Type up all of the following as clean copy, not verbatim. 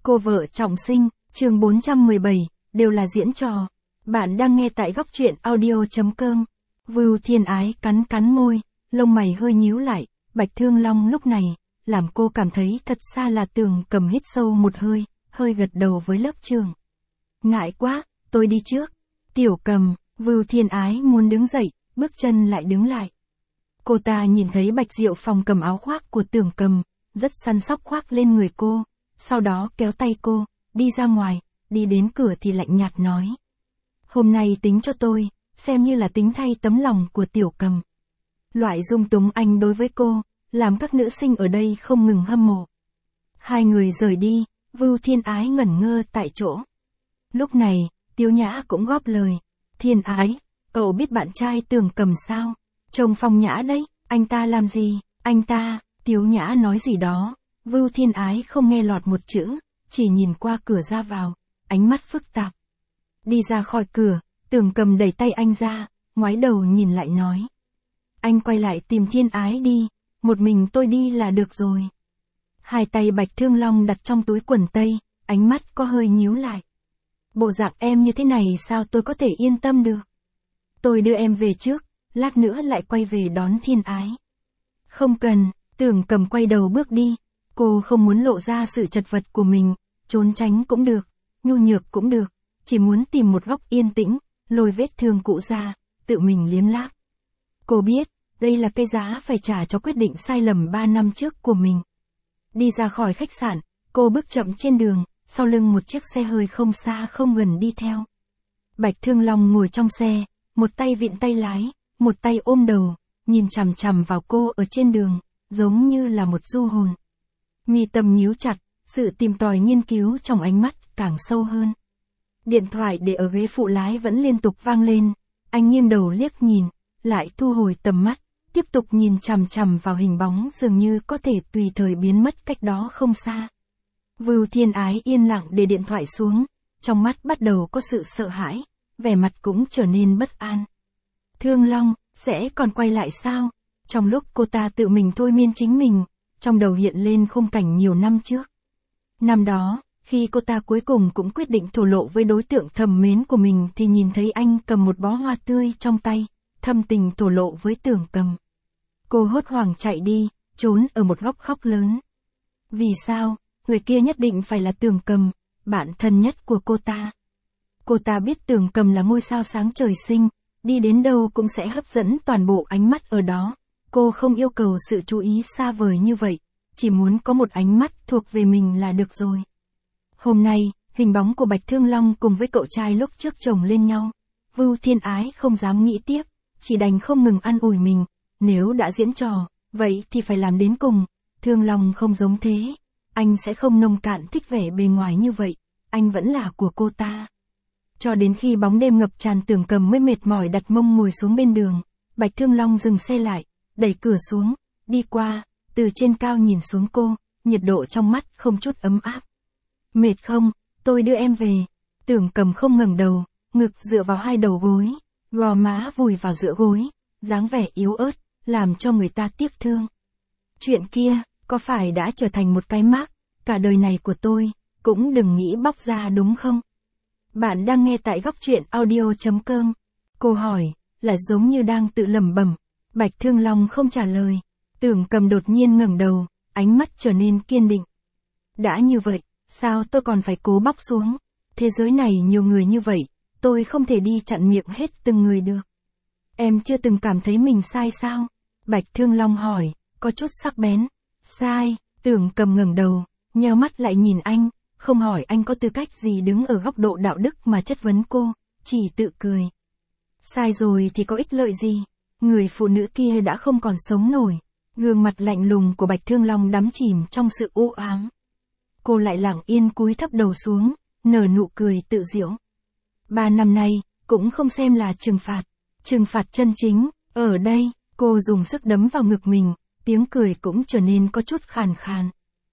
Cô vợ trọng sinh, chương 417, đều là diễn trò. Bạn đang nghe tại góc truyện audio.com. Vưu Thiên Ái cắn cắn môi, lông mày hơi nhíu lại, Bạch Thương Long lúc này, làm cô cảm thấy thật xa là Tưởng Cầm hít sâu một hơi gật đầu với lớp trưởng. Ngại quá, tôi đi trước. Tiểu Cầm, Vưu Thiên Ái muốn đứng dậy, bước chân lại đứng lại. Cô ta nhìn thấy Bạch Diệu Phong cầm áo khoác của Tưởng Cầm, rất săn sóc khoác lên người cô, sau đó kéo tay cô, đi ra ngoài, đi đến cửa thì lạnh nhạt nói. Hôm nay tính cho tôi, xem như là tính thay tấm lòng của Tiểu Cầm. Loại dung túng anh đối với cô, làm các nữ sinh ở đây không ngừng hâm mộ. Hai người rời đi, Vưu Thiên Ái ngẩn ngơ tại chỗ. Lúc này, Tiếu Nhã cũng góp lời. Thiên Ái, cậu biết bạn trai Tưởng Cầm sao? Trông phong nhã đấy, anh ta làm gì? Anh ta, Tiếu Nhã nói gì đó. Vưu Thiên Ái không nghe lọt một chữ, chỉ nhìn qua cửa ra vào, ánh mắt phức tạp. Đi ra khỏi cửa, Tưởng Cầm đẩy tay anh ra, ngoái đầu nhìn lại nói. Anh quay lại tìm Thiên Ái đi, một mình tôi đi là được rồi. Hai tay Bạch Thương Long đặt trong túi quần tây, ánh mắt có hơi nhíu lại. Bộ dạng em như thế này sao tôi có thể yên tâm được? Tôi đưa em về trước, lát nữa lại quay về đón Thiên Ái. Không cần, Tưởng Cầm quay đầu bước đi. Cô không muốn lộ ra sự chật vật của mình, trốn tránh cũng được, nhu nhược cũng được, chỉ muốn tìm một góc yên tĩnh, lôi vết thương cũ ra, tự mình liếm láp. Cô biết, đây là cái giá phải trả cho quyết định sai lầm 3 năm trước của mình. Đi ra khỏi khách sạn, cô bước chậm trên đường, sau lưng một chiếc xe hơi không xa không gần đi theo. Bạch Thương Long ngồi trong xe, một tay vịn tay lái, một tay ôm đầu, nhìn chằm chằm vào cô ở trên đường, giống như là một du hồn. Mi tâm nhíu chặt, sự tìm tòi nghiên cứu trong ánh mắt càng sâu hơn. Điện thoại để ở ghế phụ lái vẫn liên tục vang lên, anh nghiêng đầu liếc nhìn, lại thu hồi tầm mắt, tiếp tục nhìn chằm chằm vào hình bóng dường như có thể tùy thời biến mất cách đó không xa. Vưu Thiên Ái yên lặng để điện thoại xuống, trong mắt bắt đầu có sự sợ hãi, vẻ mặt cũng trở nên bất an. Thương Long, sẽ còn quay lại sao? Trong lúc cô ta tự mình thôi miên chính mình, trong đầu hiện lên khung cảnh nhiều năm trước. Năm đó, khi cô ta cuối cùng cũng quyết định thổ lộ với đối tượng thầm mến của mình thì nhìn thấy anh cầm một bó hoa tươi trong tay, thâm tình thổ lộ với Tưởng Cầm. Cô hốt hoảng chạy đi, trốn ở một góc khóc lớn. Vì sao, người kia nhất định phải là Tưởng Cầm, bạn thân nhất của cô ta. Cô ta biết Tưởng Cầm là ngôi sao sáng trời sinh, đi đến đâu cũng sẽ hấp dẫn toàn bộ ánh mắt ở đó. Cô không yêu cầu sự chú ý xa vời như vậy, chỉ muốn có một ánh mắt thuộc về mình là được rồi. Hôm nay, hình bóng của Bạch Thương Long cùng với cậu trai lúc trước chồng lên nhau. Vưu Thiên Ái không dám nghĩ tiếp, chỉ đành không ngừng an ủi mình. Nếu đã diễn trò, vậy thì phải làm đến cùng. Thương Long không giống thế. Anh sẽ không nông cạn thích vẻ bề ngoài như vậy. Anh vẫn là của cô ta. Cho đến khi bóng đêm ngập tràn Tưởng Cầm mới mệt mỏi đặt mông ngồi xuống bên đường. Bạch Thương Long dừng xe lại, đẩy cửa xuống, đi qua, từ trên cao nhìn xuống cô, nhiệt độ trong mắt không chút ấm áp. Mệt không, tôi đưa em về. Tưởng Cầm không ngẩng đầu, ngực dựa vào hai đầu gối, gò má vùi vào giữa gối, dáng vẻ yếu ớt, làm cho người ta tiếc thương. Chuyện kia, có phải đã trở thành một cái mác, cả đời này của tôi, cũng đừng nghĩ bóc ra đúng không? Bạn đang nghe tại góc truyện audio.com. Cô hỏi, là giống như đang tự lẩm bẩm. Bạch Thương Long không trả lời. Tưởng Cầm đột nhiên ngẩng đầu, ánh mắt trở nên kiên định. Đã như vậy, sao tôi còn phải cố bóc xuống? Thế giới này nhiều người như vậy, tôi không thể đi chặn miệng hết từng người được. Em chưa từng cảm thấy mình sai sao? Bạch Thương Long hỏi, có chút sắc bén. Sai, Tưởng Cầm ngẩng đầu, nheo mắt lại nhìn anh, không hỏi anh có tư cách gì đứng ở góc độ đạo đức mà chất vấn cô, chỉ tự cười. Sai rồi thì có ích lợi gì? Người phụ nữ kia đã không còn sống nổi. Gương mặt lạnh lùng của Bạch Thương Long đắm chìm trong sự u ám. Cô lại lặng yên cúi thấp đầu xuống, nở nụ cười tự giễu. 3 năm nay, cũng không xem là trừng phạt. Trừng phạt chân chính, ở đây, cô dùng sức đấm vào ngực mình, tiếng cười cũng trở nên có chút khàn khàn.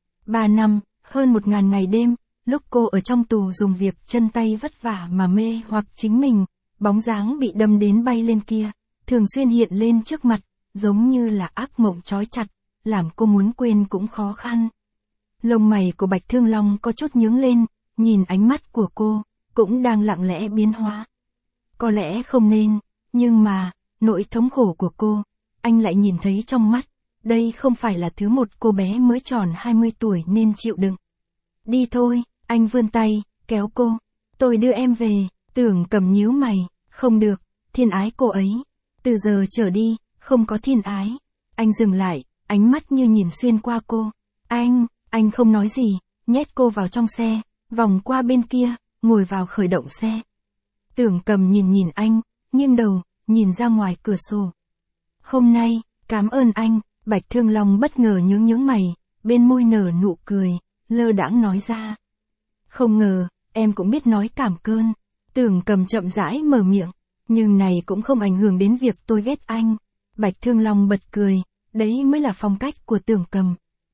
3 năm, hơn 1000 ngày đêm, lúc cô ở trong tù dùng việc chân tay vất vả mà mê hoặc chính mình, bóng dáng bị đâm đến bay lên kia, thường xuyên hiện lên trước mặt, giống như là ác mộng trói chặt, làm cô muốn quên cũng khó khăn. Lông mày của Bạch Thương Long có chút nhướng lên, nhìn ánh mắt của cô, cũng đang lặng lẽ biến hóa. Có lẽ không nên, nhưng mà, nỗi thống khổ của cô, anh lại nhìn thấy trong mắt. Đây không phải là thứ một cô bé mới tròn 20 tuổi nên chịu đựng. Đi thôi, anh vươn tay, kéo cô. Tôi đưa em về, Tưởng Cầm nhíu mày, không được, thiên ái cô ấy. Từ giờ trở đi, không có thiên ái. Anh dừng lại, ánh mắt như nhìn xuyên qua cô. Anh không nói gì, nhét cô vào trong xe, vòng qua bên kia, ngồi vào khởi động xe. Tưởng Cầm nhìn anh, nghiêng đầu, nhìn ra ngoài cửa sổ. Hôm nay, cảm ơn anh. Bạch Thương Long bất ngờ nhướng mày, bên môi nở nụ cười, lơ đãng nói ra. Không ngờ, em cũng biết nói cảm ơn. Tưởng Cầm chậm rãi mở miệng, nhưng này cũng không ảnh hưởng đến việc tôi ghét anh. Bạch Thương Long bật cười, đấy mới là phong cách của Tưởng Cầm.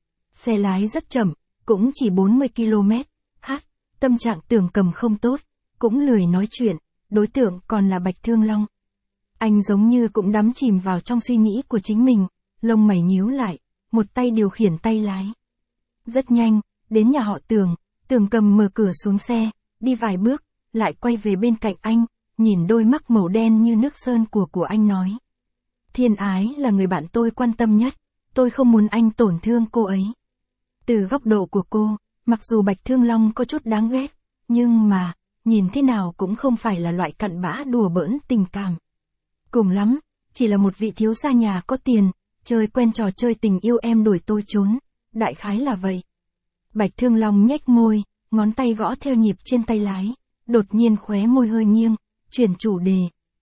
Xe lái rất chậm, cũng chỉ 40 km/h, tâm trạng Tưởng Cầm không tốt, cũng lười nói chuyện, đối tượng còn là Bạch Thương Long. Anh giống như cũng đắm chìm vào trong suy nghĩ của chính mình, lông mày nhíu lại, một tay điều khiển tay lái. Rất nhanh, đến nhà họ Tưởng, Tưởng Cầm mở cửa xuống xe, đi vài bước, lại quay về bên cạnh anh, nhìn đôi mắt màu đen như nước sơn của anh nói. Thiên ái là người bạn tôi quan tâm nhất, tôi không muốn anh tổn thương cô ấy. Từ góc độ của cô, mặc dù Bạch Thương Long có chút đáng ghét, nhưng mà, nhìn thế nào cũng không phải là loại cặn bã đùa bỡn tình cảm. Cùng lắm, chỉ là một vị thiếu gia nhà có tiền, chơi quen trò chơi tình yêu em đuổi tôi trốn, đại khái là vậy. Bạch Thương Long nhếch môi, ngón tay gõ theo nhịp trên tay lái, đột nhiên khóe môi hơi nghiêng, chuyển chủ đề.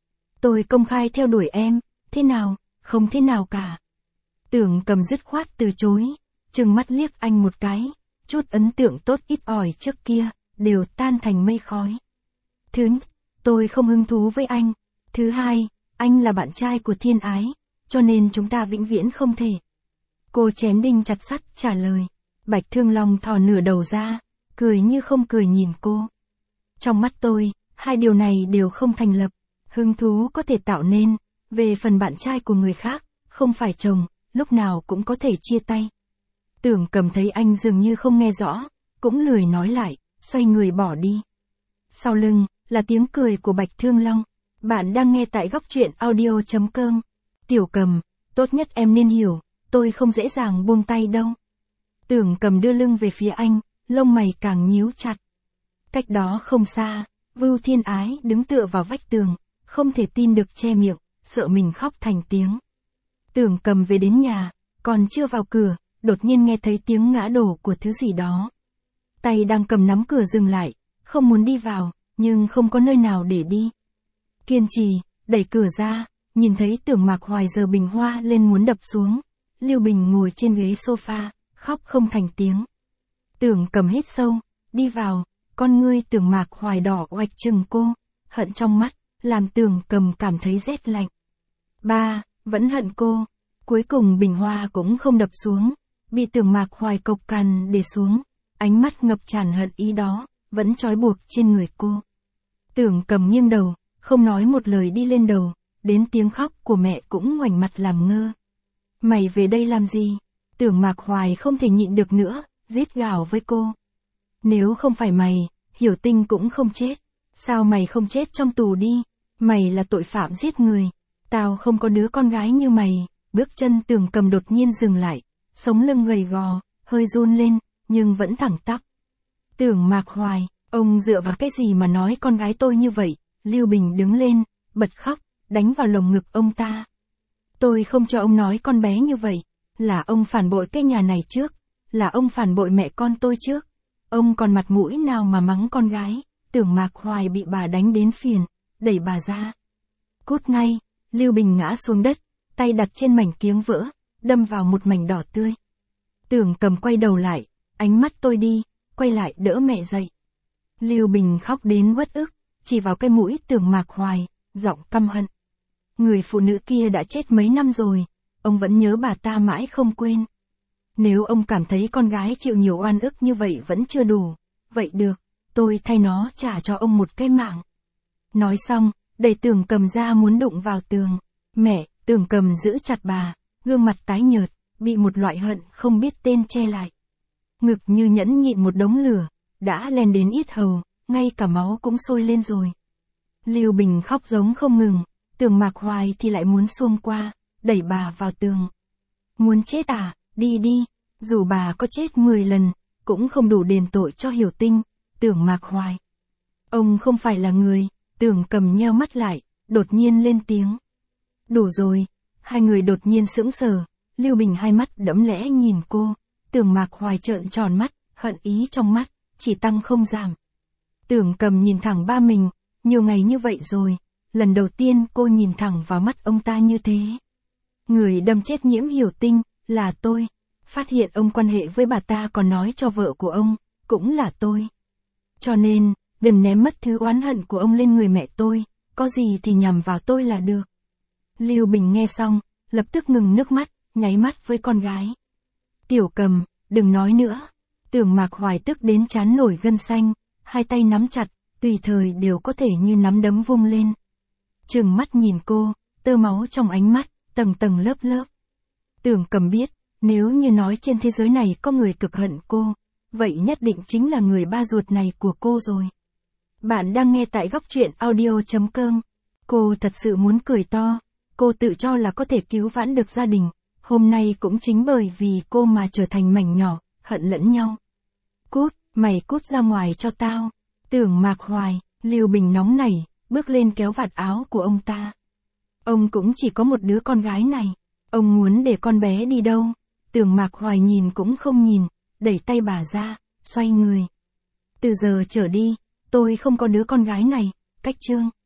Tôi công khai theo đuổi em, thế nào, không thế nào cả. Tưởng Cầm dứt khoát từ chối, trừng mắt liếc anh một cái, chút ấn tượng tốt ít ỏi trước kia, đều tan thành mây khói. Thứ nhất, tôi không hứng thú với anh. Thứ hai, anh là bạn trai của thiên ái, cho nên chúng ta vĩnh viễn không thể. Cô chém đinh chặt sắt trả lời. Bạch Thương Long thò nửa đầu ra, cười như không cười nhìn cô. Trong mắt tôi, hai điều này đều không thành lập. Hứng thú có thể tạo nên, về phần bạn trai của người khác, không phải chồng, lúc nào cũng có thể chia tay. Tưởng Cầm thấy anh dường như không nghe rõ, cũng lười nói lại, xoay người bỏ đi. Sau lưng, là tiếng cười của Bạch Thương Long. Bạn đang nghe tại góc truyện audio.com. Tiểu Cầm, tốt nhất em nên hiểu, tôi không dễ dàng buông tay đâu. Tưởng Cầm đưa lưng về phía anh, lông mày càng nhíu chặt. Cách đó không xa, Vưu Thiên Ái đứng tựa vào vách tường, không thể tin được che miệng, sợ mình khóc thành tiếng. Tưởng Cầm về đến nhà, còn chưa vào cửa, đột nhiên nghe thấy tiếng ngã đổ của thứ gì đó. Tay đang cầm nắm cửa dừng lại, không muốn đi vào, nhưng không có nơi nào để đi. Kiên trì, đẩy cửa ra, nhìn thấy Tưởng Mạc Hoài giơ bình hoa lên muốn đập xuống. Lưu Bình ngồi trên ghế sofa, khóc không thành tiếng. Tưởng Cầm hít sâu, đi vào, con ngươi Tưởng Mạc Hoài đỏ oạch chừng cô, hận trong mắt, làm Tưởng Cầm cảm thấy rét lạnh. Ba, vẫn hận cô. Cuối cùng bình hoa cũng không đập xuống, bị Tưởng Mạc Hoài cộc cằn để xuống, ánh mắt ngập tràn hận ý đó, vẫn trói buộc trên người cô. Tưởng Cầm nghiêng đầu, không nói một lời đi lên đầu, đến tiếng khóc của mẹ cũng ngoảnh mặt làm ngơ. Mày về đây làm gì? Tưởng Mạc Hoài không thể nhịn được nữa, rít gào với cô. Nếu không phải mày, Hiểu Tinh cũng không chết. Sao mày không chết trong tù đi? Mày là tội phạm giết người. Tao không có đứa con gái như mày. Bước chân Tưởng Cầm đột nhiên dừng lại, sống lưng gầy gò, hơi run lên, nhưng vẫn thẳng tắp. Tưởng Mạc Hoài, ông dựa vào cái gì mà nói con gái tôi như vậy? Lưu Bình đứng lên, bật khóc, đánh vào lồng ngực ông ta. Tôi không cho ông nói con bé như vậy, là ông phản bội cái nhà này trước, là ông phản bội mẹ con tôi trước. Ông còn mặt mũi nào mà mắng con gái? Tưởng Mạc Hoài bị bà đánh đến phiền, đẩy bà ra. Cút ngay, Lưu Bình ngã xuống đất, tay đặt trên mảnh kiếng vỡ, đâm vào một mảnh đỏ tươi. Tưởng Cầm quay đầu lại, ánh mắt tôi đi, quay lại đỡ mẹ dậy. Lưu Bình khóc đến uất ức, chỉ vào cái mũi Tưởng Mạc Hoài, giọng căm hận. Người phụ nữ kia đã chết mấy năm rồi, ông vẫn nhớ bà ta mãi không quên. Nếu ông cảm thấy con gái chịu nhiều oan ức như vậy vẫn chưa đủ, vậy được, tôi thay nó trả cho ông một cái mạng. Nói xong, đẩy Tưởng Cầm ra muốn đụng vào tường. Mẹ, Tưởng Cầm giữ chặt bà, gương mặt tái nhợt, bị một loại hận không biết tên che lại. ngực như nhẫn nhịn một đống lửa, đã len đến yết hầu, ngay cả máu cũng sôi lên rồi. Lưu Bình khóc giống không ngừng, Tưởng Mạc Hoài thì lại muốn xuông qua, đẩy bà vào tường. Muốn chết à, đi đi, dù bà có chết 10 lần, cũng không đủ đền tội cho Hiểu Tinh, Tưởng Mạc Hoài. Ông không phải là người, Tưởng Cầm nheo mắt lại, đột nhiên lên tiếng. Đủ rồi, hai người đột nhiên sững sờ, Lưu Bình hai mắt đẫm lẽ nhìn cô, Tưởng Mạc Hoài trợn tròn mắt, hận ý trong mắt, chỉ tăng không giảm. Tưởng Cầm nhìn thẳng ba mình, nhiều ngày như vậy rồi, lần đầu tiên cô nhìn thẳng vào mắt ông ta như thế. Người đâm chết Nhiễm Hiểu Tinh, là tôi. Phát hiện ông quan hệ với bà ta còn nói cho vợ của ông, cũng là tôi. Cho nên, đừng ném mất thứ oán hận của ông lên người mẹ tôi, có gì thì nhằm vào tôi là được. Lưu Bình nghe xong, lập tức ngừng nước mắt, nháy mắt với con gái. Tiểu Cầm, đừng nói nữa. Tưởng Mạc Hoài tức đến trán nổi gân xanh, hai tay nắm chặt, tùy thời đều có thể như nắm đấm vung lên. Trừng mắt nhìn cô, tơ máu trong ánh mắt, tầng tầng lớp lớp. Tưởng Cầm biết, nếu như nói trên thế giới này có người cực hận cô, vậy nhất định chính là người ba ruột này của cô rồi. Bạn đang nghe tại góc truyện audio.com. Cô thật sự muốn cười to, cô tự cho là có thể cứu vãn được gia đình, hôm nay cũng chính bởi vì cô mà trở thành mảnh nhỏ, hận lẫn nhau. Cút, mày cút ra ngoài cho tao. Tưởng Mạc Hoài, Lưu Bình nóng nảy, bước lên kéo vạt áo của ông ta. Ông cũng chỉ có một đứa con gái này, ông muốn để con bé đi đâu? Tưởng Mạc Hoài nhìn cũng không nhìn, đẩy tay bà ra, xoay người. Từ giờ trở đi, tôi không có đứa con gái này, cách chương.